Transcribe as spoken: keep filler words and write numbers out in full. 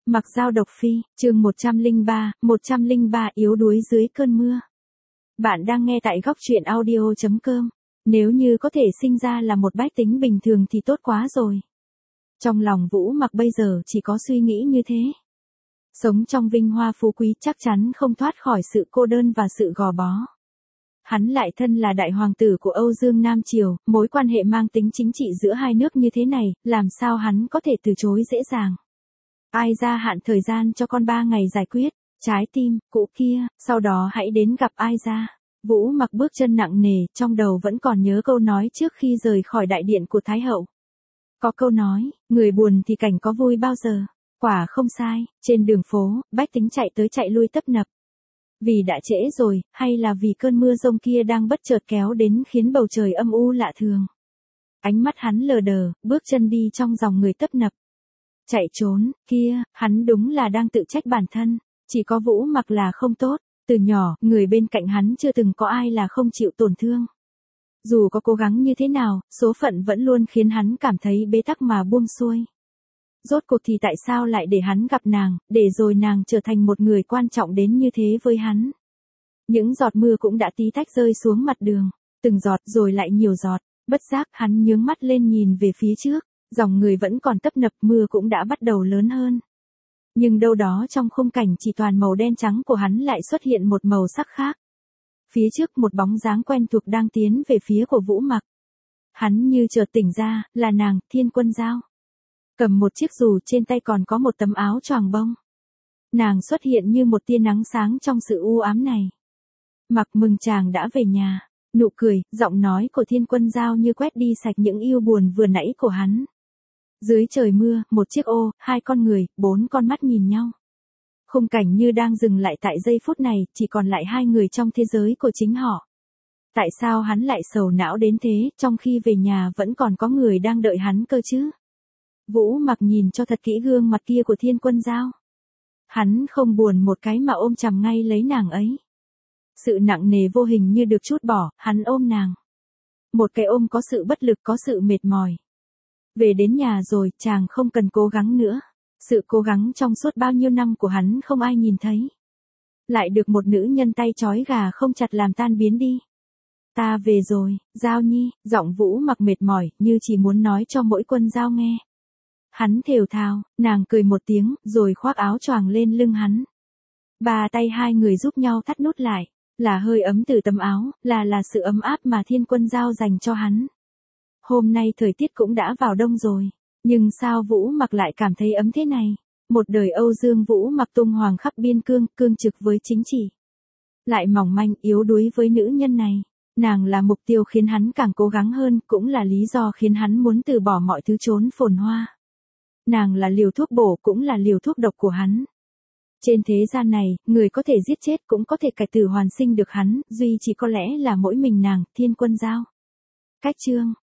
Mặc Dao độc phi, chương một trăm lẻ ba, một trăm lẻ ba yếu đuối dưới cơn mưa. Bạn đang nghe tại góc truyện audio chấm com. Nếu như có thể sinh ra là một bách tính bình thường thì tốt quá rồi. Trong lòng Vũ Mặc bây giờ chỉ có suy nghĩ như thế. Sống trong vinh hoa phú quý chắc chắn không thoát khỏi sự cô đơn và sự gò bó. Hắn lại thân là đại hoàng tử của Âu Dương Nam Triều, mối quan hệ mang tính chính trị giữa hai nước như thế này, làm sao hắn có thể từ chối dễ dàng. Ai gia hạn thời gian cho con ba ngày giải quyết, trái tim, cũ kia, sau đó hãy đến gặp ai gia. Vũ Mặc bước chân nặng nề, trong đầu vẫn còn nhớ câu nói trước khi rời khỏi đại điện của Thái Hậu. Có câu nói, người buồn thì cảnh có vui bao giờ. Quả không sai, trên đường phố, bách tính chạy tới chạy lui tấp nập. Vì đã trễ rồi, hay là vì cơn mưa rông kia đang bất chợt kéo đến khiến bầu trời âm u lạ thường. Ánh mắt hắn lờ đờ, bước chân đi trong dòng người tấp nập. Chạy trốn, kia, hắn đúng là đang tự trách bản thân, chỉ có Vũ Mặc là không tốt, từ nhỏ, người bên cạnh hắn chưa từng có ai là không chịu tổn thương. Dù có cố gắng như thế nào, số phận vẫn luôn khiến hắn cảm thấy bế tắc mà buông xuôi. Rốt cuộc thì tại sao lại để hắn gặp nàng, để rồi nàng trở thành một người quan trọng đến như thế với hắn. Những giọt mưa cũng đã tí tách rơi xuống mặt đường, từng giọt rồi lại nhiều giọt, bất giác hắn nhướng mắt lên nhìn về phía trước. Dòng người vẫn còn tấp nập, mưa cũng đã bắt đầu lớn hơn. Nhưng đâu đó trong khung cảnh chỉ toàn màu đen trắng của hắn lại xuất hiện một màu sắc khác. Phía trước một bóng dáng quen thuộc đang tiến về phía của Vũ Mặc. Hắn như chợt tỉnh ra, là nàng, Thiên Quân Dao. Cầm một chiếc dù, trên tay còn có một tấm áo choàng bông. Nàng xuất hiện như một tia nắng sáng trong sự u ám này. Mặc mừng chàng đã về nhà. Nụ cười, giọng nói của Thiên Quân Dao như quét đi sạch những yêu buồn vừa nãy của hắn. Dưới trời mưa, một chiếc ô, hai con người, bốn con mắt nhìn nhau. Khung cảnh như đang dừng lại tại giây phút này, chỉ còn lại hai người trong thế giới của chính họ. Tại sao hắn lại sầu não đến thế, trong khi về nhà vẫn còn có người đang đợi hắn cơ chứ? Vũ Mặc nhìn cho thật kỹ gương mặt kia của Thiên Quân Dao. Hắn không buồn một cái mà ôm chầm ngay lấy nàng ấy. Sự nặng nề vô hình như được trút bỏ, hắn ôm nàng. Một cái ôm có sự bất lực, có sự mệt mỏi. Về đến nhà rồi, chàng không cần cố gắng nữa. Sự cố gắng trong suốt bao nhiêu năm của hắn không ai nhìn thấy. Lại được một nữ nhân tay trói gà không chặt làm tan biến đi. Ta về rồi, Dao nhi, giọng Vũ Mặc mệt mỏi, như chỉ muốn nói cho mỗi Quân Dao nghe. Hắn thều thào, nàng cười một tiếng, rồi khoác áo choàng lên lưng hắn. Ba tay hai người giúp nhau thắt nút lại. Là hơi ấm từ tấm áo, là là sự ấm áp mà Thiên Quân Dao dành cho hắn. Hôm nay thời tiết cũng đã vào đông rồi, nhưng sao Vũ Mặc lại cảm thấy ấm thế này? Một đời Âu Dương Vũ Mặc tung hoàng khắp biên cương, cương trực với chính trị. Lại mỏng manh, yếu đuối với nữ nhân này. Nàng là mục tiêu khiến hắn càng cố gắng hơn, cũng là lý do khiến hắn muốn từ bỏ mọi thứ trốn phồn hoa. Nàng là liều thuốc bổ, cũng là liều thuốc độc của hắn. Trên thế gian này, người có thể giết chết cũng có thể cải tử hoàn sinh được hắn, duy chỉ có lẽ là mỗi mình nàng, Thiên Quân Dao. Cách chương